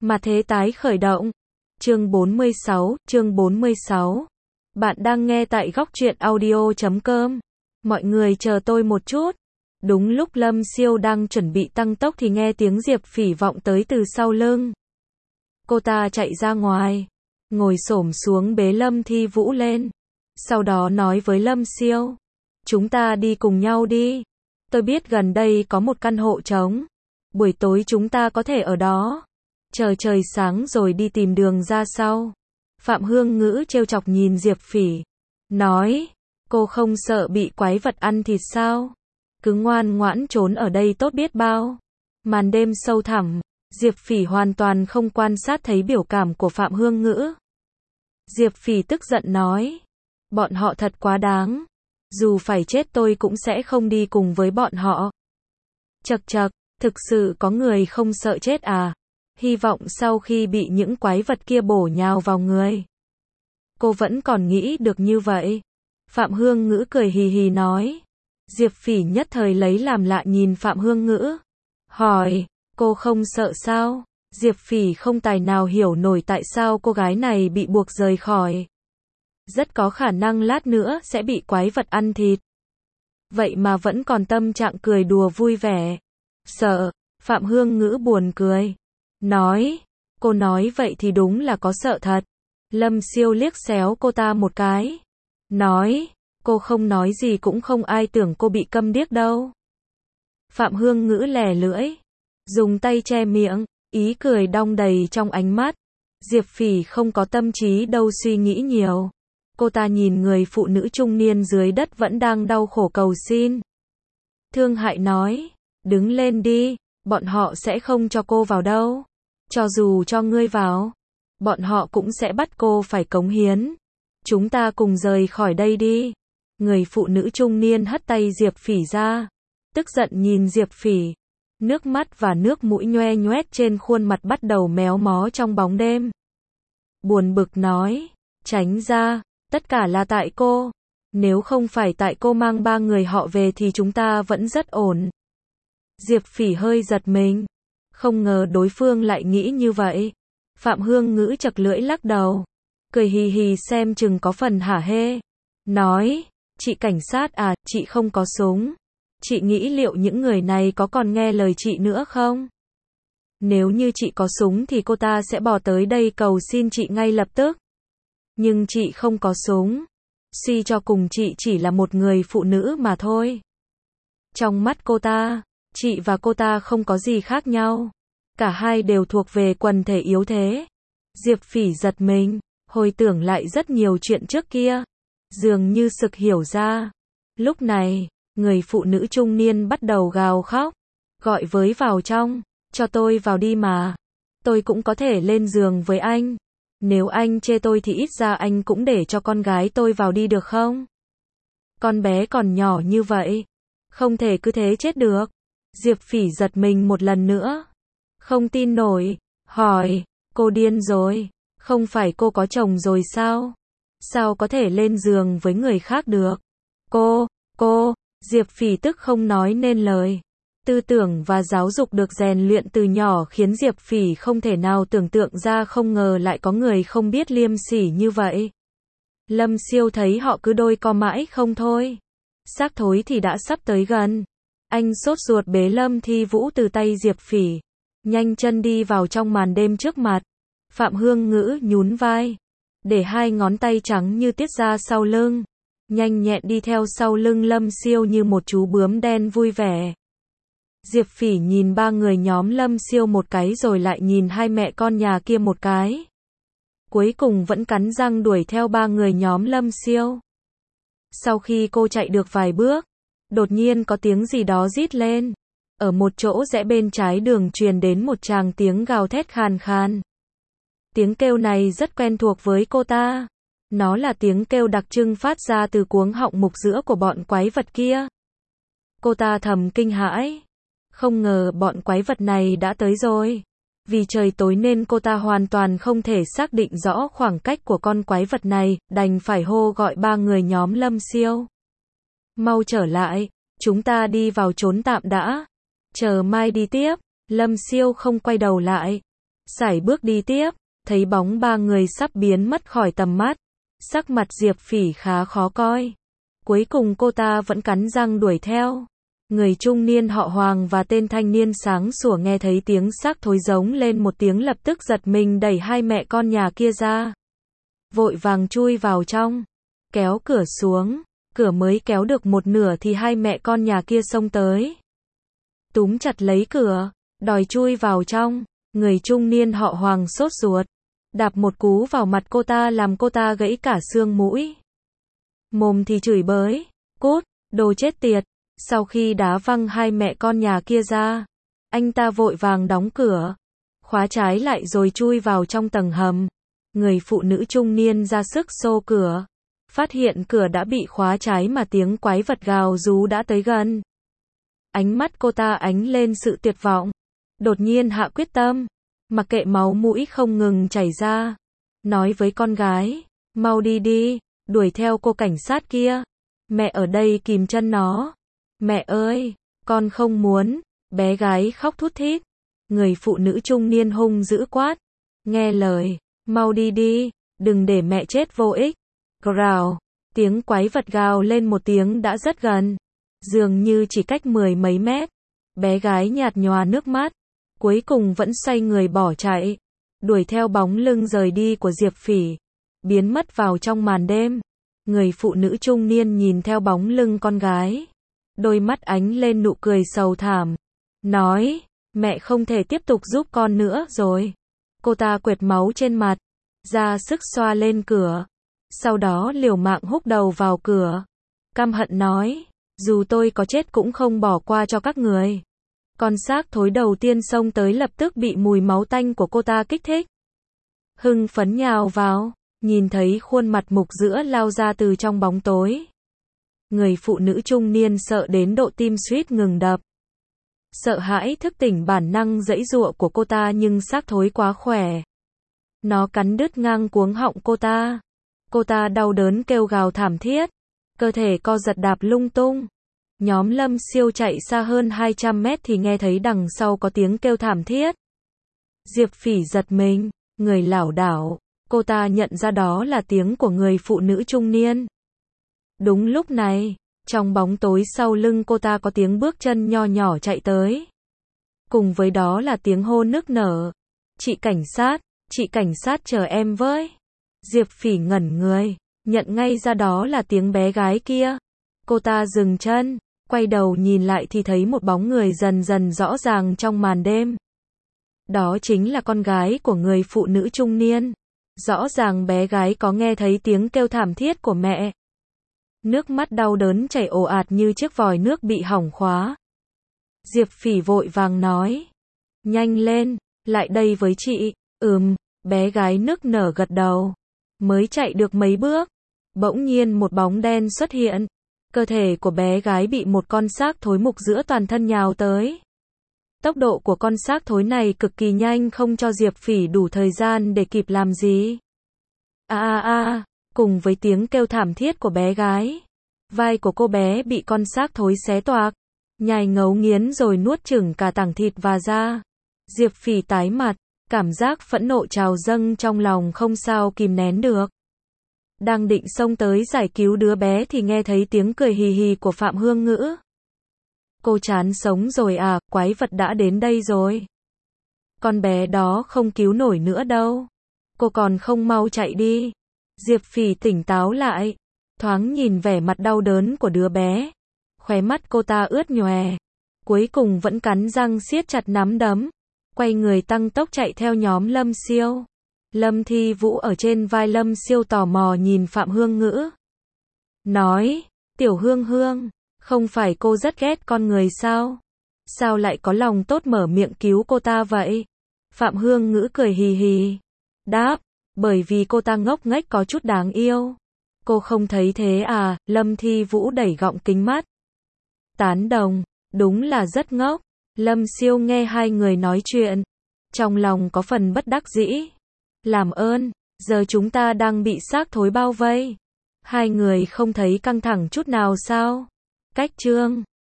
Mà thế tái khởi động. Chương 46. Bạn đang nghe tại góc truyện audio.com. Mọi người chờ tôi một chút. Đúng lúc Lâm Siêu đang chuẩn bị tăng tốc thì nghe tiếng Diệp Phỉ vọng tới từ sau lưng. Cô ta chạy ra ngoài, ngồi xổm xuống bế Lâm Thi Vũ lên. Sau đó nói với Lâm Siêu, chúng ta đi cùng nhau đi. Tôi biết gần đây có một căn hộ trống. Buổi tối chúng ta có thể ở đó. Chờ trời sáng rồi đi tìm đường ra sau. Phạm Hương Ngữ trêu chọc nhìn Diệp Phỉ. Nói, cô không sợ bị quái vật ăn thịt sao? Cứ ngoan ngoãn trốn ở đây tốt biết bao. Màn đêm sâu thẳm, Diệp Phỉ hoàn toàn không quan sát thấy biểu cảm của Phạm Hương Ngữ. Diệp Phỉ tức giận nói, bọn họ thật quá đáng. Dù phải chết tôi cũng sẽ không đi cùng với bọn họ. Chậc chậc, thực sự có người không sợ chết à? Hy vọng sau khi bị những quái vật kia bổ nhào vào người. Cô vẫn còn nghĩ được như vậy. Phạm Hương Ngữ cười hì hì nói. Diệp Phỉ nhất thời lấy làm lạ nhìn Phạm Hương Ngữ. Hỏi, cô không sợ sao? Diệp Phỉ không tài nào hiểu nổi tại sao cô gái này bị buộc rời khỏi. Rất có khả năng lát nữa sẽ bị quái vật ăn thịt. Vậy mà vẫn còn tâm trạng cười đùa vui vẻ. Sợ, Phạm Hương Ngữ buồn cười. Nói, cô nói vậy thì đúng là có sợ thật. Lâm Siêu liếc xéo cô ta một cái. Nói, cô không nói gì cũng không ai tưởng cô bị câm điếc đâu. Phạm Hương Ngữ lè lưỡi, dùng tay che miệng, ý cười đong đầy trong ánh mắt. Diệp Phỉ không có tâm trí đâu suy nghĩ nhiều. Cô ta nhìn người phụ nữ trung niên dưới đất vẫn đang đau khổ cầu xin. Thương hại nói, đứng lên đi, bọn họ sẽ không cho cô vào đâu. Cho dù cho ngươi vào, bọn họ cũng sẽ bắt cô phải cống hiến. Chúng ta cùng rời khỏi đây đi. Người phụ nữ trung niên hất tay Diệp Phỉ ra, tức giận nhìn Diệp Phỉ. Nước mắt và nước mũi nhoe nhoét trên khuôn mặt bắt đầu méo mó trong bóng đêm. Buồn bực nói, tránh ra, tất cả là tại cô. Nếu không phải tại cô mang 3 người họ về thì chúng ta vẫn rất ổn. Diệp Phỉ hơi giật mình. Không ngờ đối phương lại nghĩ như vậy. Phạm Hương Ngữ chật lưỡi lắc đầu. Cười hì hì xem chừng có phần hả hê. Nói, chị cảnh sát à, chị không có súng. Chị nghĩ liệu những người này có còn nghe lời chị nữa không? Nếu như chị có súng thì cô ta sẽ bò tới đây cầu xin chị ngay lập tức. Nhưng chị không có súng. Suy cho cùng chị chỉ là một người phụ nữ mà thôi. Trong mắt cô ta, chị và cô ta không có gì khác nhau. Cả hai đều thuộc về quần thể yếu thế. Diệp Phỉ giật mình, hồi tưởng lại rất nhiều chuyện trước kia. Dường như sực hiểu ra. Lúc này, người phụ nữ trung niên bắt đầu gào khóc. Gọi với vào trong, cho tôi vào đi mà. Tôi cũng có thể lên giường với anh. Nếu anh chê tôi thì ít ra anh cũng để cho con gái tôi vào đi được không? Con bé còn nhỏ như vậy. Không thể cứ thế chết được. Diệp Phỉ giật mình một lần nữa. Không tin nổi. Hỏi, cô điên rồi. Không phải cô có chồng rồi sao? Sao có thể lên giường với người khác được? Cô, Diệp Phỉ tức không nói nên lời. Tư tưởng và giáo dục được rèn luyện từ nhỏ khiến Diệp Phỉ không thể nào tưởng tượng ra không ngờ lại có người không biết liêm sỉ như vậy. Lâm Siêu thấy họ cứ đôi co mãi không thôi. Xác thối thì đã sắp tới gần. Anh sốt ruột bế Lâm Thi Vũ từ tay Diệp Phỉ. Nhanh chân đi vào trong màn đêm trước mặt. Phạm Hương Ngữ nhún vai. Để 2 ngón tay trắng như tiết ra sau lưng. Nhanh nhẹn đi theo sau lưng Lâm Siêu như một chú bướm đen vui vẻ. Diệp Phỉ nhìn 3 người nhóm Lâm Siêu một cái rồi lại nhìn 2 mẹ con nhà kia một cái. Cuối cùng vẫn cắn răng đuổi theo 3 người nhóm Lâm Siêu. Sau khi cô chạy được vài bước, đột nhiên có tiếng gì đó rít lên. Ở một chỗ rẽ bên trái đường truyền đến một tràng tiếng gào thét khàn khàn. Tiếng kêu này rất quen thuộc với cô ta. Nó là tiếng kêu đặc trưng phát ra từ cuống họng mục giữa của bọn quái vật kia. Cô ta thầm kinh hãi. Không ngờ bọn quái vật này đã tới rồi. Vì trời tối nên cô ta hoàn toàn không thể xác định rõ khoảng cách của con quái vật này, đành phải hô gọi 3 người nhóm Lâm Siêu. Mau trở lại, chúng ta đi vào trốn tạm đã. Chờ mai đi tiếp. Lâm Siêu không quay đầu lại. Sải bước đi tiếp, thấy bóng ba người sắp biến mất khỏi tầm mắt. Sắc mặt Diệp Phỉ khá khó coi. Cuối cùng cô ta vẫn cắn răng đuổi theo. Người trung niên họ Hoàng và tên thanh niên sáng sủa nghe thấy tiếng xác thối giống lên một tiếng lập tức giật mình đẩy hai mẹ con nhà kia ra. Vội vàng chui vào trong, kéo cửa xuống, cửa mới kéo được một nửa thì hai mẹ con nhà kia xông tới. Túm chặt lấy cửa, đòi chui vào trong, người trung niên họ Hoàng sốt ruột, đạp một cú vào mặt cô ta làm cô ta gãy cả xương mũi. Mồm thì chửi bới, cút, đồ chết tiệt. Sau khi đá văng hai mẹ con nhà kia ra, anh ta vội vàng đóng cửa, khóa trái lại rồi chui vào trong tầng hầm. Người phụ nữ trung niên ra sức xô cửa, phát hiện cửa đã bị khóa trái mà tiếng quái vật gào rú đã tới gần. Ánh mắt cô ta ánh lên sự tuyệt vọng, đột nhiên hạ quyết tâm, mặc kệ máu mũi không ngừng chảy ra, nói với con gái, mau đi đi, đuổi theo cô cảnh sát kia, mẹ ở đây kìm chân nó. Mẹ ơi, con không muốn, bé gái khóc thút thít. Người phụ nữ trung niên hung dữ quát, nghe lời, mau đi đi, đừng để mẹ chết vô ích. Gào, tiếng quái vật gào lên một tiếng đã rất gần, dường như chỉ cách 10 mấy mét. Bé gái nhạt nhòa nước mắt, cuối cùng vẫn xoay người bỏ chạy, đuổi theo bóng lưng rời đi của Diệp Phỉ, biến mất vào trong màn đêm. Người phụ nữ trung niên nhìn theo bóng lưng con gái, đôi mắt ánh lên nụ cười sầu thảm, nói, mẹ không thể tiếp tục giúp con nữa rồi. Cô ta quệt máu trên mặt, ra sức xoa lên cửa, sau đó liều mạng húc đầu vào cửa, căm hận nói, dù tôi có chết cũng không bỏ qua cho các người. Con xác thối đầu tiên xông tới lập tức bị mùi máu tanh của cô ta kích thích. Hưng phấn nhào vào, nhìn thấy khuôn mặt mục dữa lao ra từ trong bóng tối. Người phụ nữ trung niên sợ đến độ tim suýt ngừng đập. Sợ hãi thức tỉnh bản năng giãy giụa của cô ta nhưng xác thối quá khỏe. Nó cắn đứt ngang cuống họng cô ta. Cô ta đau đớn kêu gào thảm thiết. Cơ thể co giật đạp lung tung. Nhóm Lâm Siêu chạy xa hơn 200 mét thì nghe thấy đằng sau có tiếng kêu thảm thiết. Diệp Phỉ giật mình, người lảo đảo. Cô ta nhận ra đó là tiếng của người phụ nữ trung niên. Đúng lúc này, trong bóng tối sau lưng cô ta có tiếng bước chân nho nhỏ chạy tới. Cùng với đó là tiếng hô nức nở. Chị cảnh sát chờ em với. Diệp Phỉ ngẩn người, nhận ngay ra đó là tiếng bé gái kia. Cô ta dừng chân, quay đầu nhìn lại thì thấy một bóng người dần dần rõ ràng trong màn đêm. Đó chính là con gái của người phụ nữ trung niên. Rõ ràng bé gái có nghe thấy tiếng kêu thảm thiết của mẹ. Nước mắt đau đớn chảy ồ ạt như chiếc vòi nước bị hỏng khóa. Diệp Phỉ vội vàng nói, nhanh lên, lại đây với chị. Bé gái nức nở gật đầu. Mới chạy được mấy bước, bỗng nhiên một bóng đen xuất hiện. Cơ thể của bé gái bị một con xác thối mục giữa toàn thân nhào tới. Tốc độ của con xác thối này cực kỳ nhanh không cho Diệp Phỉ đủ thời gian để kịp làm gì. Cùng với tiếng kêu thảm thiết của bé gái, vai của cô bé bị con xác thối xé toạc, nhai ngấu nghiến rồi nuốt chửng cả tảng thịt và da. Diệp Phỉ tái mặt, cảm giác phẫn nộ trào dâng trong lòng không sao kìm nén được. Đang định xông tới giải cứu đứa bé thì nghe thấy tiếng cười hì hì của Phạm Hương Ngữ. Cô chán sống rồi à, quái vật đã đến đây rồi. Con bé đó không cứu nổi nữa đâu. Cô còn không mau chạy đi. Diệp Phỉ tỉnh táo lại, thoáng nhìn vẻ mặt đau đớn của đứa bé. Khóe mắt cô ta ướt nhòe. Cuối cùng vẫn cắn răng siết chặt nắm đấm. Quay người tăng tốc chạy theo nhóm Lâm Siêu. Lâm Thi Vũ ở trên vai Lâm Siêu tò mò nhìn Phạm Hương Ngữ. Nói, Tiểu Hương Hương, không phải cô rất ghét con người sao? Sao lại có lòng tốt mở miệng cứu cô ta vậy? Phạm Hương Ngữ cười hì hì. Đáp, bởi vì cô ta ngốc nghếch có chút đáng yêu. Cô không thấy thế à? Lâm Thi Vũ đẩy gọng kính mắt. Tán đồng, đúng là rất ngốc. Lâm Siêu nghe hai người nói chuyện, trong lòng có phần bất đắc dĩ. Làm ơn, giờ chúng ta đang bị xác thối bao vây. Hai người không thấy căng thẳng chút nào sao? Cách chương